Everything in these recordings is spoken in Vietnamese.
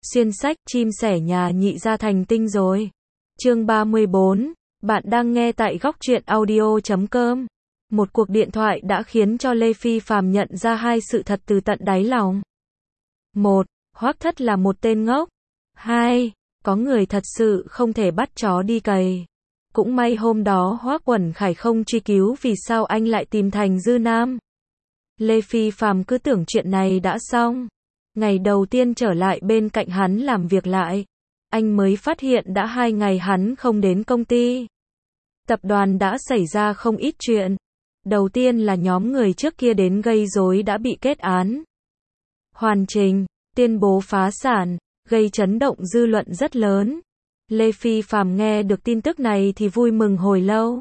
Xuyên sách, chim sẻ nhà nhị gia thành tinh rồi. Chương 34, bạn đang nghe tại góc truyện audio.com. Một cuộc điện thoại đã khiến cho Lê Phi Phạm nhận ra hai sự thật từ tận đáy lòng. 1. Hoắc Thất là một tên ngốc. 2. Có người thật sự không thể bắt chó đi cày. Cũng may hôm đó Hoắc Uẩn Khải không truy cứu vì sao anh lại tìm Thành Dư Nam. Lê Phi Phạm cứ tưởng chuyện này đã xong. Ngày đầu tiên trở lại bên cạnh hắn làm việc lại, anh mới phát hiện đã 2 ngày hắn không đến công ty. Tập đoàn đã xảy ra không ít chuyện. Đầu tiên là nhóm người trước kia đến gây rối đã bị kết án. Hoàn Trình tuyên bố phá sản, gây chấn động dư luận rất lớn. Lê Phi Phạm nghe được tin tức này thì vui mừng hồi lâu.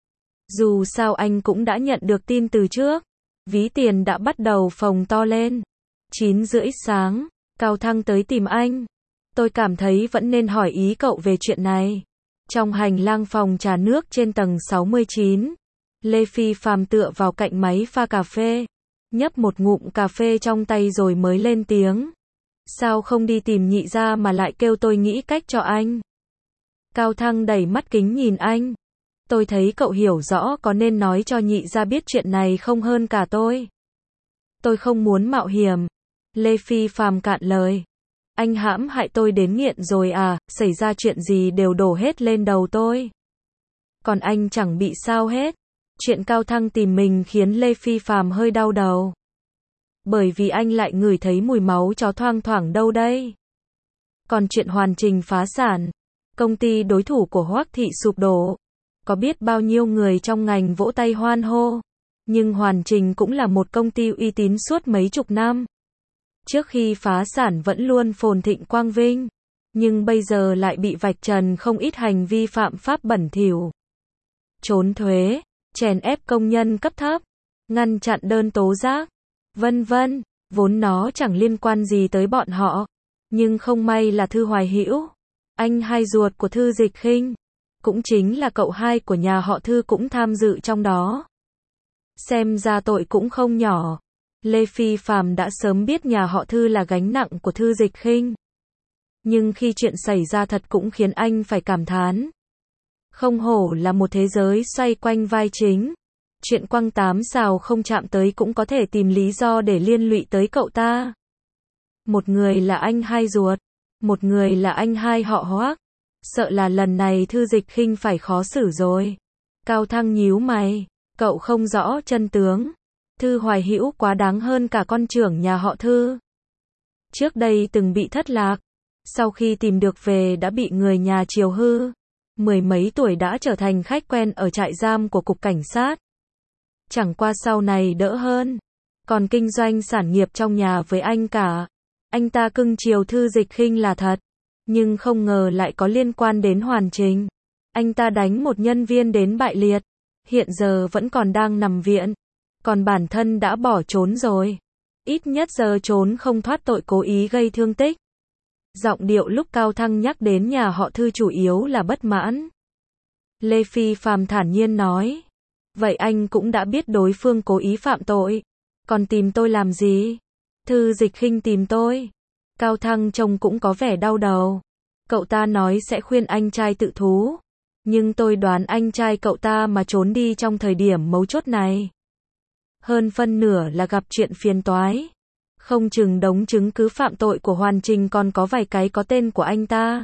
Dù sao anh cũng đã nhận được tin từ trước. Ví tiền đã bắt đầu phồng to lên. 9:30 sáng, Cao Thăng tới tìm anh. Tôi cảm thấy vẫn nên hỏi ý cậu về chuyện này. Trong hành lang phòng trà nước trên tầng 69, Lê Phi Phạm tựa vào cạnh máy pha cà phê, nhấp một ngụm cà phê trong tay rồi mới lên tiếng. Sao không đi tìm nhị gia mà lại kêu tôi nghĩ cách cho anh? Cao Thăng đẩy mắt kính nhìn anh. Tôi thấy cậu hiểu rõ có nên nói cho nhị gia biết chuyện này không hơn cả tôi. Tôi không muốn mạo hiểm. Lê Phi Phạm cạn lời. Anh hãm hại tôi đến nghiện rồi à, xảy ra chuyện gì đều đổ hết lên đầu tôi. Còn anh chẳng bị sao hết. Chuyện Cao Thăng tìm mình khiến Lê Phi Phạm hơi đau đầu. Bởi vì anh lại ngửi thấy mùi máu chó thoang thoảng đâu đây. Còn chuyện Hoàn Trình phá sản, công ty đối thủ của Hoắc Thị sụp đổ. Có biết bao nhiêu người trong ngành vỗ tay hoan hô. Nhưng Hoàn Trình cũng là một công ty uy tín suốt mấy chục năm. Trước khi phá sản vẫn luôn phồn thịnh quang vinh. Nhưng bây giờ lại bị vạch trần không ít hành vi phạm pháp bẩn thỉu. Trốn thuế, chèn ép công nhân cấp thấp, ngăn chặn đơn tố giác, vân vân. Vốn nó chẳng liên quan gì tới bọn họ. Nhưng không may là Thư Hoài Hữu, anh hai ruột của Thư Dịch Khinh, cũng chính là cậu hai của nhà họ Thư cũng tham dự trong đó. Xem ra tội cũng không nhỏ. Lê Phi Phạm đã sớm biết nhà họ Thư là gánh nặng của Thư Dịch Khinh. Nhưng khi chuyện xảy ra thật cũng khiến anh phải cảm thán. Không hổ là một thế giới xoay quanh vai chính. Chuyện quăng 8 sào không chạm tới cũng có thể tìm lý do để liên lụy tới cậu ta. Một người là anh hai ruột, một người là anh hai họ Hoắc. Sợ là lần này Thư Dịch Khinh phải khó xử rồi. Cao Thăng nhíu mày, cậu không rõ chân tướng. Thư Hoài Hữu quá đáng hơn cả con trưởng nhà họ Thư. Trước đây từng bị thất lạc, sau khi tìm được về đã bị người nhà chiều hư. 10 mấy tuổi đã trở thành khách quen ở trại giam của cục cảnh sát. Chẳng qua sau này đỡ hơn, còn kinh doanh sản nghiệp trong nhà với anh cả. Anh ta cưng chiều Thư Dịch Khinh là thật, nhưng không ngờ lại có liên quan đến Hoàn Trình. Anh ta đánh một nhân viên đến bại liệt, hiện giờ vẫn còn đang nằm viện, còn bản thân đã bỏ trốn rồi. Ít nhất giờ trốn không thoát tội cố ý gây thương tích. Giọng điệu lúc Cao Thăng nhắc đến nhà họ Thư chủ yếu là bất mãn. Lê Phi Phạm thản nhiên nói. Vậy anh cũng đã biết đối phương cố ý phạm tội, còn tìm tôi làm gì? Thư Dịch Khinh tìm tôi. Cao Thăng trông cũng có vẻ đau đầu. Cậu ta nói sẽ khuyên anh trai tự thú. Nhưng tôi đoán anh trai cậu ta mà trốn đi trong thời điểm mấu chốt này. Hơn phân nửa là gặp chuyện phiền toái. Không chừng đống chứng cứ phạm tội của Hoàn Trình còn có vài cái có tên của anh ta.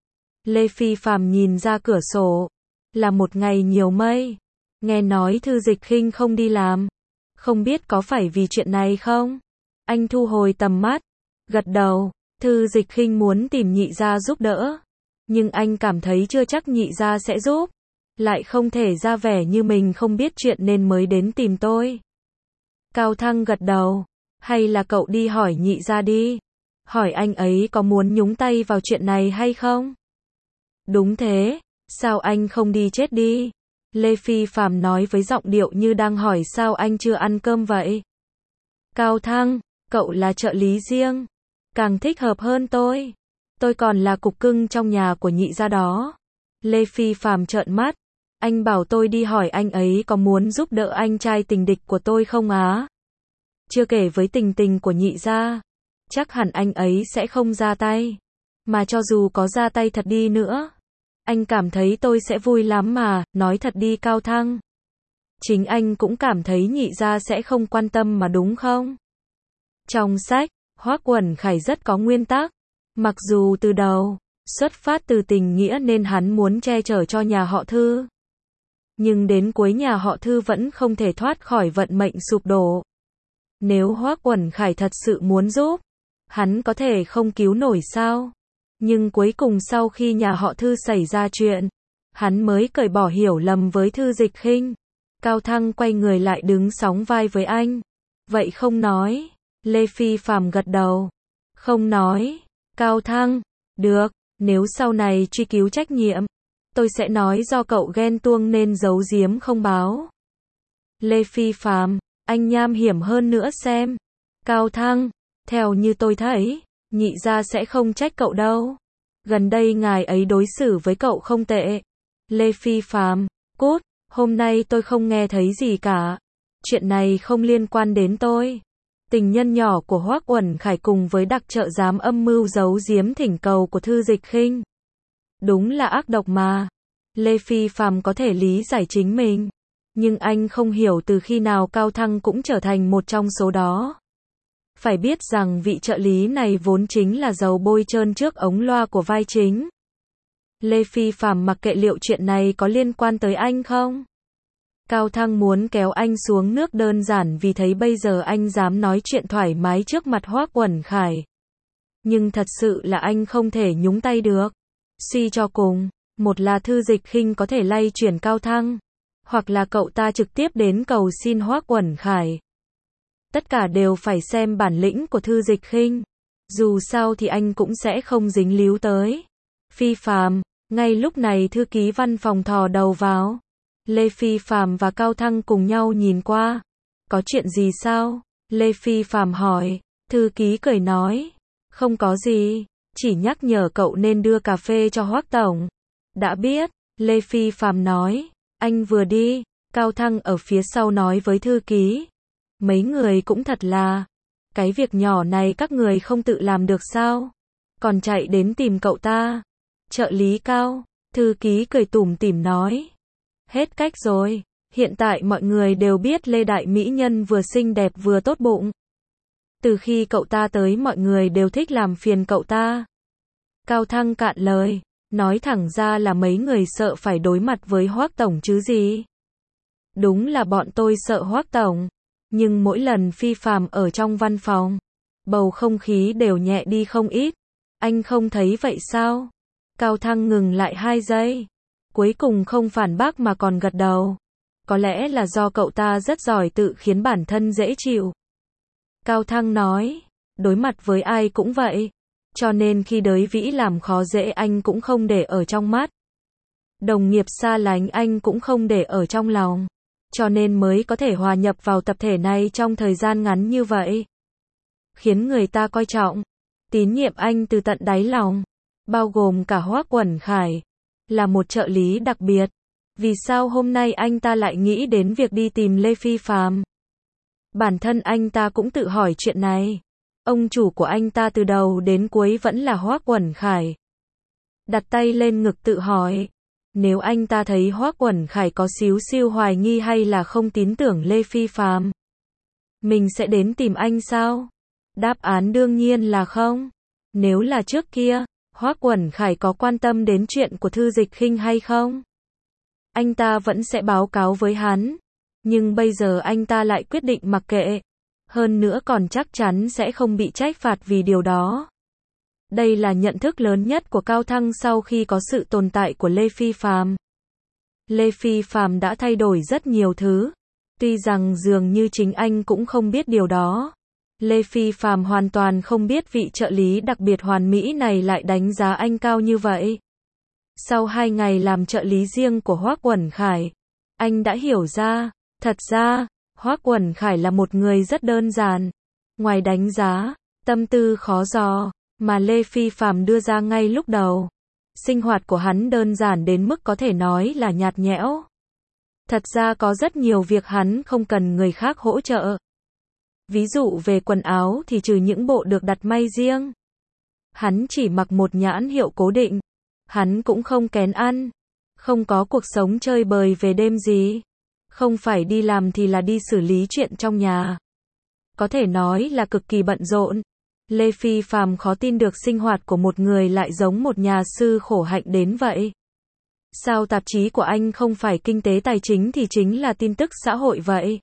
Lê Phi Phạm nhìn ra cửa sổ. Là một ngày nhiều mây. Nghe nói Thư Dịch Khinh không đi làm. Không biết có phải vì chuyện này không? Anh thu hồi tầm mắt, gật đầu. Thư Dịch Khinh muốn tìm nhị gia giúp đỡ. Nhưng anh cảm thấy chưa chắc nhị gia sẽ giúp. Lại không thể ra vẻ như mình không biết chuyện nên mới đến tìm tôi. Cao Thăng gật đầu. Hay là cậu đi hỏi nhị gia đi. Hỏi anh ấy có muốn nhúng tay vào chuyện này hay không? Đúng thế. Sao anh không đi chết đi? Lê Phi Phạm nói với giọng điệu như đang hỏi sao anh chưa ăn cơm vậy. Cao Thăng, cậu là trợ lý riêng. Càng thích hợp hơn tôi. Tôi còn là cục cưng trong nhà của nhị gia đó. Lê Phi Phạm trợn mắt. Anh bảo tôi đi hỏi anh ấy có muốn giúp đỡ anh trai tình địch của tôi không á? Chưa kể với tình tình của nhị gia. chắc hẳn anh ấy sẽ không ra tay. Mà cho dù có ra tay thật đi nữa, anh cảm thấy tôi sẽ vui lắm mà, nói thật đi Cao Thăng. Chính anh cũng cảm thấy nhị gia sẽ không quan tâm mà đúng không? Trong sách, Hoắc Uẩn Khải rất có nguyên tắc. Mặc dù từ đầu, xuất phát từ tình nghĩa nên hắn muốn che chở cho nhà họ Thư. Nhưng đến cuối nhà họ Thư vẫn không thể thoát khỏi vận mệnh sụp đổ. Nếu Hoắc Uẩn Khải thật sự muốn giúp, hắn có thể không cứu nổi sao? Nhưng cuối cùng sau khi nhà họ Thư xảy ra chuyện, hắn mới cởi bỏ hiểu lầm với Thư Dịch Khinh. Cao Thăng quay người lại đứng sóng vai với anh. Vậy không nói. Lê Phi Phạm gật đầu. Không nói. Cao Thăng. Được, nếu sau này truy cứu trách nhiệm, tôi sẽ nói do cậu ghen tuông nên giấu giếm không báo. Lê Phi Phạm, anh nham hiểm hơn nữa xem. Cao Thăng, theo như tôi thấy, nhị gia sẽ không trách cậu đâu. Gần đây ngài ấy đối xử với cậu không tệ. Lê Phi Phạm, cút, hôm nay tôi không nghe thấy gì cả. Chuyện này không liên quan đến tôi. Tình nhân nhỏ của Hoắc Uẩn Khải cùng với đặc trợ giám âm mưu giấu giếm thỉnh cầu của Thư Dịch Khinh. Đúng là ác độc mà. Lê Phi Phạm có thể lý giải chính mình. Nhưng anh không hiểu từ khi nào Cao Thăng cũng trở thành một trong số đó. Phải biết rằng vị trợ lý này vốn chính là dầu bôi trơn trước ống loa của vai chính. Lê Phi Phạm mặc kệ liệu chuyện này có liên quan tới anh không? Cao Thăng muốn kéo anh xuống nước đơn giản vì thấy bây giờ anh dám nói chuyện thoải mái trước mặt Hoắc Uẩn Khải. Nhưng thật sự là anh không thể nhúng tay được. Suy cho cùng, một là Thư Dịch Khinh có thể lay chuyển Cao Thăng, hoặc là cậu ta trực tiếp đến cầu xin Hoắc Uẩn Khải. Tất cả đều phải xem bản lĩnh của Thư Dịch Khinh. Dù sao thì anh cũng sẽ không dính líu tới. Phi Phạm, ngay lúc này thư ký văn phòng thò đầu vào. Lê Phi Phạm và Cao Thăng cùng nhau nhìn qua. Có chuyện gì sao? Lê Phi Phạm hỏi. Thư ký cười nói. Không có gì, chỉ nhắc nhở cậu nên đưa cà phê cho Hoắc tổng. Đã biết, Lê Phi Phạm nói. Anh vừa đi, Cao Thăng ở phía sau nói với thư ký. Mấy người cũng thật là, cái việc nhỏ này các người không tự làm được sao? Còn chạy đến tìm cậu ta. Trợ lý Cao, thư ký cười tủm tỉm nói. Hết cách rồi, hiện tại mọi người đều biết Lê Đại Mỹ Nhân vừa xinh đẹp vừa tốt bụng. Từ khi cậu ta tới mọi người đều thích làm phiền cậu ta. Cao Thăng cạn lời, nói thẳng ra là mấy người sợ phải đối mặt với Hoắc tổng chứ gì. Đúng là bọn tôi sợ Hoắc tổng. Nhưng mỗi lần Phi Phạm ở trong văn phòng, bầu không khí đều nhẹ đi không ít. Anh không thấy vậy sao? Cao Thăng ngừng lại 2 giây. Cuối cùng không phản bác mà còn gật đầu. Có lẽ là do cậu ta rất giỏi tự khiến bản thân dễ chịu. Cao Thăng nói, đối mặt với ai cũng vậy. Cho nên khi Đới Vĩ làm khó dễ anh cũng không để ở trong mắt. Đồng nghiệp xa lánh anh cũng không để ở trong lòng. Cho nên mới có thể hòa nhập vào tập thể này trong thời gian ngắn như vậy. Khiến người ta coi trọng, tín nhiệm anh từ tận đáy lòng, bao gồm cả Hoắc Uẩn Khải, là một trợ lý đặc biệt. Vì sao hôm nay anh ta lại nghĩ đến việc đi tìm Lê Phi Phạm? Bản thân anh ta cũng tự hỏi chuyện này. Ông chủ của anh ta từ đầu đến cuối vẫn là Hoắc Uẩn Khải. Đặt tay lên ngực tự hỏi. Nếu anh ta thấy Hoắc Uẩn Khải có xíu xiu hoài nghi hay là không tín tưởng Lê Phi Phạm, mình sẽ đến tìm anh sao? Đáp án đương nhiên là không. Nếu là trước kia, Hoắc Uẩn Khải có quan tâm đến chuyện của Thư Dịch Khinh hay không? Anh ta vẫn sẽ báo cáo với hắn. Nhưng bây giờ anh ta lại quyết định mặc kệ. Hơn nữa còn chắc chắn sẽ không bị trách phạt vì điều đó. Đây là nhận thức lớn nhất của Cao Thăng sau khi có sự tồn tại của Lê Phi Phạm. Lê Phi Phạm đã thay đổi rất nhiều thứ. Tuy rằng dường như chính anh cũng không biết điều đó. Lê Phi Phạm hoàn toàn không biết vị trợ lý đặc biệt hoàn mỹ này lại đánh giá anh cao như vậy. Sau 2 ngày làm trợ lý riêng của Hoắc Uẩn Khải, anh đã hiểu ra, thật ra, Hoắc Uẩn Khải là một người rất đơn giản. Ngoài đánh giá, tâm tư khó dò, mà Lê Phi Phạm đưa ra ngay lúc đầu. Sinh hoạt của hắn đơn giản đến mức có thể nói là nhạt nhẽo. Thật ra có rất nhiều việc hắn không cần người khác hỗ trợ. Ví dụ về quần áo thì trừ những bộ được đặt may riêng, hắn chỉ mặc một nhãn hiệu cố định. Hắn cũng không kén ăn, không có cuộc sống chơi bời về đêm gì. Không phải đi làm thì là đi xử lý chuyện trong nhà. Có thể nói là cực kỳ bận rộn. Lê Phi Phạm khó tin được sinh hoạt của một người lại giống một nhà sư khổ hạnh đến vậy. Sao tạp chí của anh không phải kinh tế tài chính thì chính là tin tức xã hội vậy?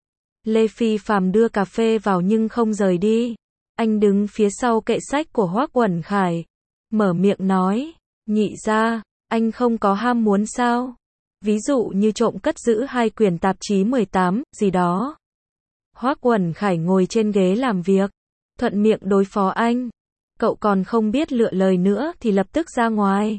Lê Phi Phạm đưa cà phê vào nhưng không rời đi. Anh đứng phía sau kệ sách của Hoắc Uẩn Khải, mở miệng nói, nhị gia, anh không có ham muốn sao? Ví dụ như trộm cất giữ 2 quyển tạp chí 18, gì đó. Hoắc Uẩn Khải ngồi trên ghế làm việc, thuận miệng đối phó anh. Cậu còn không biết lựa lời nữa thì lập tức ra ngoài.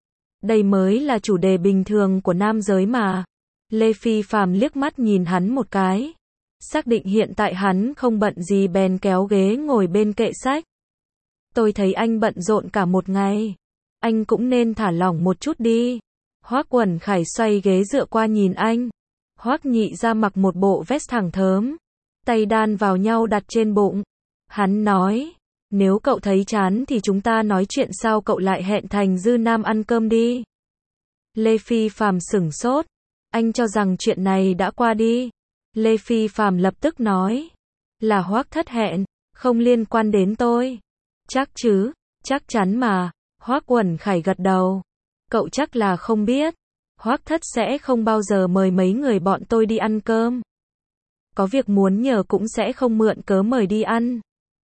Đây mới là chủ đề bình thường của nam giới mà. Lê Phi Phạm liếc mắt nhìn hắn một cái. Xác định hiện tại hắn không bận gì bèn kéo ghế ngồi bên kệ sách. Tôi thấy anh bận rộn cả một ngày. Anh cũng nên thả lỏng một chút đi. Hoắc Uẩn Khải xoay ghế dựa qua nhìn anh. Hoắc nhị ra mặc một bộ vest thẳng thớm, tay đan vào nhau đặt trên bụng. Hắn nói, nếu cậu thấy chán thì chúng ta nói chuyện sau, cậu lại hẹn Thành Dư Nam ăn cơm đi. Lê Phi Phạm sửng sốt. Anh cho rằng chuyện này đã qua đi. Lê Phi Phạm lập tức nói, là Hoắc thất hẹn, không liên quan đến tôi. Chắc chứ, chắc chắn mà. Hoắc Uẩn Khải gật đầu. Cậu chắc là không biết, Hoắc thất sẽ không bao giờ mời mấy người bọn tôi đi ăn cơm. Có việc muốn nhờ cũng sẽ không mượn cớ mời đi ăn.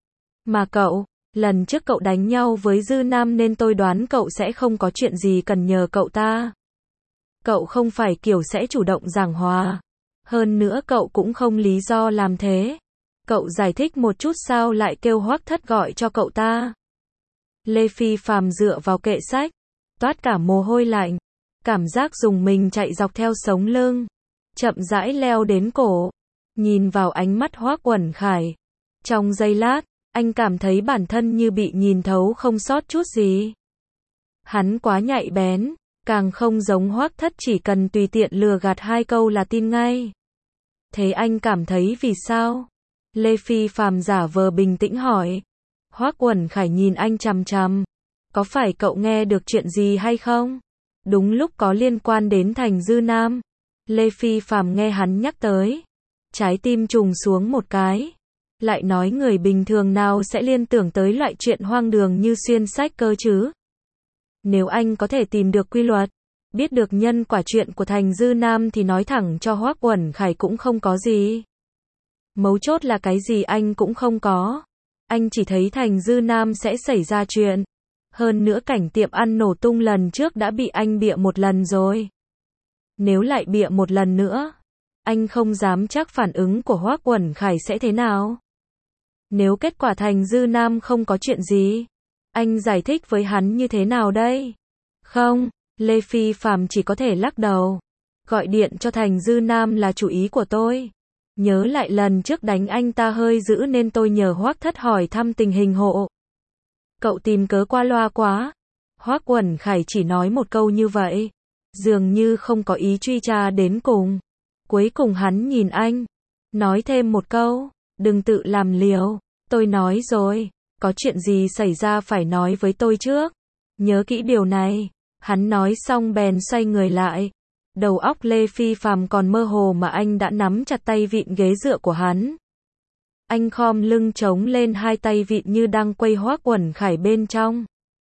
Mà cậu, lần trước cậu đánh nhau với Dư Nam nên tôi đoán cậu sẽ không có chuyện gì cần nhờ cậu ta. Cậu không phải kiểu sẽ chủ động giảng hòa. Hơn nữa cậu cũng không lý do làm thế. Cậu giải thích một chút sao lại kêu Hoắc thất gọi cho cậu ta. Lê Phi Phạm dựa vào kệ sách, toát cả mồ hôi lạnh. Cảm giác dùng mình chạy dọc theo sống lưng, chậm rãi leo đến cổ. Nhìn vào ánh mắt Hoắc Uẩn Khải. Trong giây lát, anh cảm thấy bản thân như bị nhìn thấu không sót chút gì. Hắn quá nhạy bén, càng không giống Hoắc thất chỉ cần tùy tiện lừa gạt 2 câu là tin ngay. Thế anh cảm thấy vì sao? Lê Phi Phạm giả vờ bình tĩnh hỏi. Hoắc Uẩn Khải nhìn anh chằm chằm. Có phải cậu nghe được chuyện gì hay không? Đúng lúc có liên quan đến Thành Dư Nam. Lê Phi Phạm nghe hắn nhắc tới, trái tim trùng xuống một cái. Lại nói người bình thường nào sẽ liên tưởng tới loại chuyện hoang đường như xuyên sách cơ chứ? Nếu anh có thể tìm được quy luật, biết được nhân quả chuyện của Thành Dư Nam thì nói thẳng cho Hoắc Uẩn Khải cũng không có gì. Mấu chốt là cái gì anh cũng không có. Anh chỉ thấy Thành Dư Nam sẽ xảy ra chuyện. Hơn nữa cảnh tiệm ăn nổ tung lần trước đã bị anh bịa một lần rồi. Nếu lại bịa một lần nữa, anh không dám chắc phản ứng của Hoắc Uẩn Khải sẽ thế nào. Nếu kết quả Thành Dư Nam không có chuyện gì, anh giải thích với hắn như thế nào đây? Không, Lê Phi Phạm chỉ có thể lắc đầu. Gọi điện cho Thành Dư Nam là chủ ý của tôi. Nhớ lại lần trước đánh anh ta hơi dữ nên tôi nhờ Hoắc thất hỏi thăm tình hình hộ. Cậu tìm cớ qua loa quá. Hoắc Uẩn Khải chỉ nói một câu như vậy, dường như không có ý truy tra đến cùng. Cuối cùng hắn nhìn anh, nói thêm một câu, đừng tự làm liều. Tôi nói rồi, có chuyện gì xảy ra phải nói với tôi trước. Nhớ kỹ điều này. Hắn nói xong bèn xoay người lại. Đầu óc Lê Phi Phạm còn mơ hồ mà anh đã nắm chặt tay vịn ghế dựa của hắn. Anh khom lưng chống lên 2 tay vịn như đang quay Hoắc Uẩn Khải bên trong.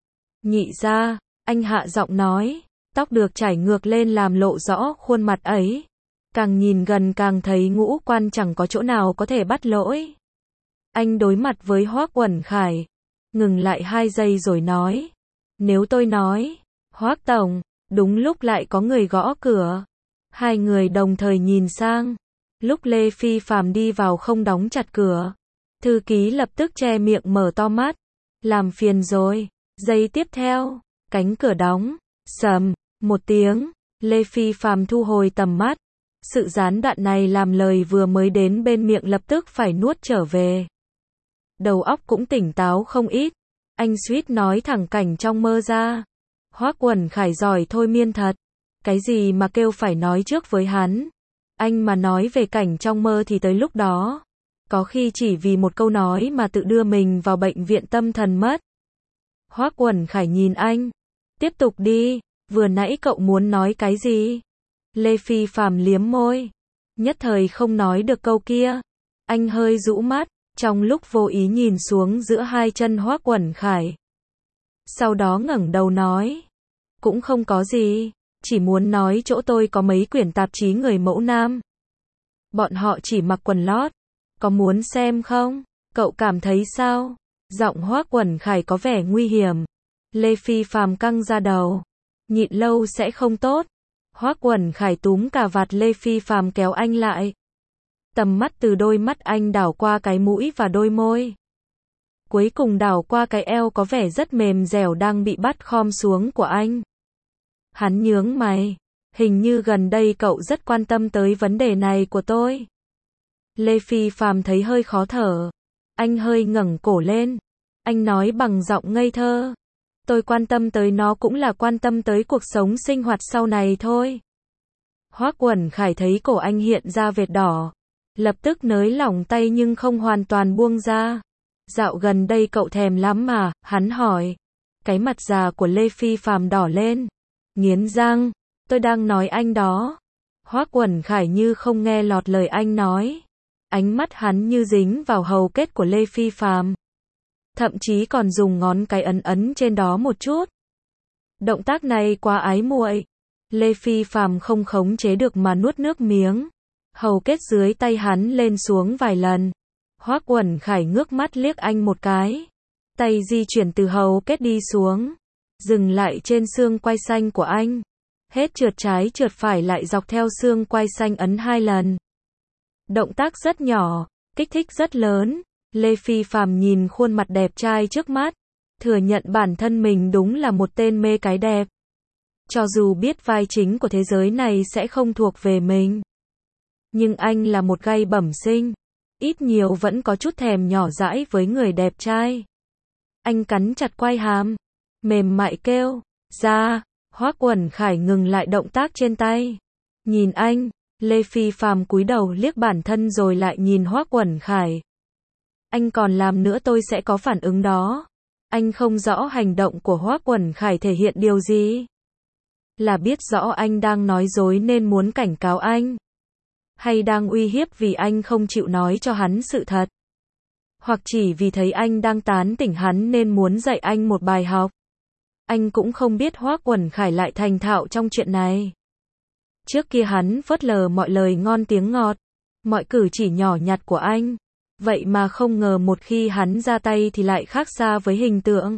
Nhị ra, anh hạ giọng nói, tóc được trải ngược lên làm lộ rõ khuôn mặt ấy. Càng nhìn gần càng thấy ngũ quan chẳng có chỗ nào có thể bắt lỗi. Anh đối mặt với Hoắc Uẩn Khải, ngừng lại 2 giây rồi nói, nếu tôi nói, Hoắc tổng, đúng lúc lại có người gõ cửa. 2 người đồng thời nhìn sang. Lúc Lê Phi Phạm đi vào không đóng chặt cửa, thư ký lập tức che miệng mở to mắt. Làm phiền rồi. Giây tiếp theo, cánh cửa đóng, sầm, một tiếng, Lê Phi Phạm thu hồi tầm mắt. Sự gián đoạn này làm lời vừa mới đến bên miệng lập tức phải nuốt trở về. Đầu óc cũng tỉnh táo không ít. Anh suýt nói thẳng cảnh trong mơ ra. Hoắc Uẩn Khải giỏi thôi miên thật. Cái gì mà kêu phải nói trước với hắn. Anh mà nói về cảnh trong mơ thì tới lúc đó, Có khi chỉ vì một câu nói mà tự đưa mình vào bệnh viện tâm thần mất. Hoắc Uẩn Khải nhìn anh. Tiếp tục đi, vừa nãy cậu muốn nói cái gì? Lê Phi Phạm liếm môi. Nhất thời không nói được câu kia. Anh hơi rũ mắt, trong lúc vô ý nhìn xuống giữa hai chân Hoắc Uẩn Khải. Sau đó ngẩng đầu nói. Cũng không có gì, chỉ muốn nói chỗ tôi có mấy quyển tạp chí người mẫu nam. Bọn họ chỉ mặc quần lót. Có muốn xem không? Cậu cảm thấy sao? Giọng Hoắc Uẩn Khải có vẻ nguy hiểm. Lê Phi Phạm căng ra đầu. Nhịn lâu sẽ không tốt. Hoắc Uẩn Khải túm cà vạt Lê Phi Phạm kéo anh lại. Tầm mắt từ đôi mắt anh đảo qua cái mũi và đôi môi. Cuối cùng đảo qua cái eo có vẻ rất mềm dẻo đang bị bắt khom xuống của anh. Hắn nhướng mày. Hình như gần đây cậu rất quan tâm tới vấn đề này của tôi. Lê Phi Phạm thấy hơi khó thở. Anh hơi ngẩng cổ lên. Anh nói bằng giọng ngây thơ. Tôi quan tâm tới nó cũng là quan tâm tới cuộc sống sinh hoạt sau này thôi. Hoắc Uẩn Khải thấy cổ anh hiện ra vệt đỏ. Lập tức nới lỏng tay nhưng không hoàn toàn buông ra. Dạo gần đây cậu thèm lắm mà, hắn hỏi. Cái mặt già của Lê Phi Phạm đỏ lên. Nghiến răng, tôi đang nói anh đó. Hoắc Uẩn Khải như không nghe lọt lời anh nói. Ánh mắt hắn như dính vào hầu kết của Lê Phi Phạm. Thậm chí còn dùng ngón cái ấn ấn trên đó một chút. Động tác này quá ái muội. Lê Phi Phạm không khống chế được mà nuốt nước miếng. Hầu kết dưới tay hắn lên xuống vài lần. Hoắc Uẩn Khải ngước mắt liếc anh một cái. Tay di chuyển từ hầu kết đi xuống. Dừng lại trên xương quai xanh của anh. Hết trượt trái trượt phải lại dọc theo xương quai xanh ấn 2 lần. Động tác rất nhỏ, kích thích rất lớn. Lê Phi Phạm nhìn khuôn mặt đẹp trai trước mắt. Thừa nhận bản thân mình đúng là một tên mê cái đẹp. Cho dù biết vai chính của thế giới này sẽ không thuộc về mình. Nhưng anh là một gay bẩm sinh. Ít nhiều vẫn có chút thèm nhỏ dãi với người đẹp trai. Anh cắn chặt quai hàm. Mềm mại kêu. Ra. Hoắc Uẩn Khải ngừng lại động tác trên tay. Nhìn anh. Lê Phi Phạm cúi đầu liếc bản thân rồi lại nhìn Hoắc Uẩn Khải. Anh còn làm nữa tôi sẽ có phản ứng đó. Anh không rõ hành động của Hoắc Uẩn Khải thể hiện điều gì. Là biết rõ anh đang nói dối nên muốn cảnh cáo anh. Hay đang uy hiếp vì anh không chịu nói cho hắn sự thật. Hoặc chỉ vì thấy anh đang tán tỉnh hắn nên muốn dạy anh một bài học. Anh cũng không biết Hoắc Uẩn Khải lại thành thạo trong chuyện này. Trước kia hắn phớt lờ mọi lời ngon tiếng ngọt, mọi cử chỉ nhỏ nhặt của anh. Vậy mà không ngờ một khi hắn ra tay thì lại khác xa với hình tượng.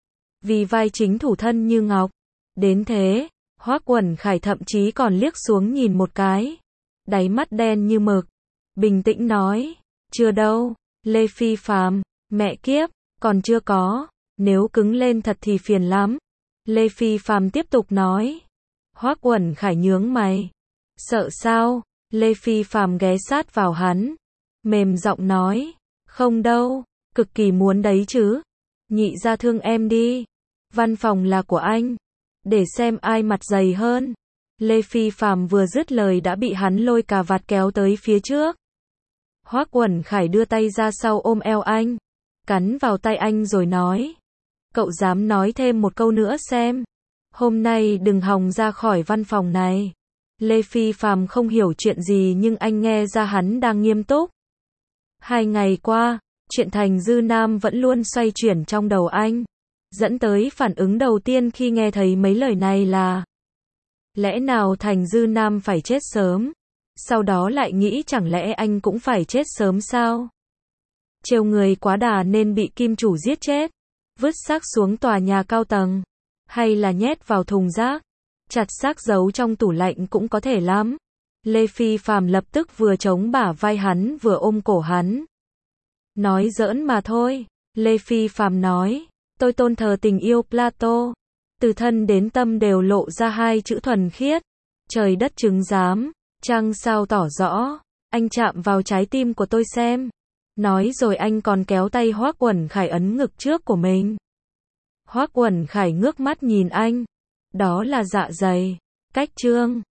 Vì vai chính thủ thân như ngọc. Đến thế, Hoắc Uẩn Khải thậm chí còn liếc xuống nhìn một cái. Đáy mắt đen như mực. Bình tĩnh nói, chưa đâu, Lê Phi Phạm, mẹ kiếp, còn chưa có, nếu cứng lên thật thì phiền lắm. Lê Phi Phạm tiếp tục nói. Hoắc Uẩn Khải nhướng mày. Sợ sao? Lê Phi Phạm ghé sát vào hắn. Mềm giọng nói. Không đâu, cực kỳ muốn đấy chứ. Nhị ra thương em đi. Văn phòng là của anh. Để xem ai mặt dày hơn. Lê Phi Phạm vừa dứt lời đã bị hắn lôi cà vạt kéo tới phía trước. Hoắc Uẩn Khải đưa tay ra sau ôm eo anh. Cắn vào tay anh rồi nói. Cậu dám nói thêm một câu nữa xem. Hôm nay đừng hòng ra khỏi văn phòng này. Lê Phi Phạm không hiểu chuyện gì nhưng anh nghe ra hắn đang nghiêm túc. 2 ngày qua, chuyện Thành Dư Nam vẫn luôn xoay chuyển trong đầu anh. Dẫn tới phản ứng đầu tiên khi nghe thấy mấy lời này là lẽ nào Thành Dư Nam phải chết sớm? Sau đó lại nghĩ chẳng lẽ anh cũng phải chết sớm sao? Trêu người quá đà nên bị kim chủ giết chết. Vứt xác xuống tòa nhà cao tầng. Hay là nhét vào thùng rác. Chặt xác giấu trong tủ lạnh cũng có thể lắm. Lê Phi Phạm lập tức vừa chống bả vai hắn vừa ôm cổ hắn. Nói giỡn mà thôi. Lê Phi Phạm nói. Tôi tôn thờ tình yêu Plato. Từ thân đến tâm đều lộ ra 2 chữ thuần khiết. Trời đất chứng giám. Trăng sao tỏ rõ. Anh chạm vào trái tim của tôi xem. Nói rồi anh còn kéo tay Hoắc Uẩn Khải ấn ngực trước của mình. Hoắc Uẩn Khải ngước mắt nhìn anh. Đó là dạ dày. Cách trương.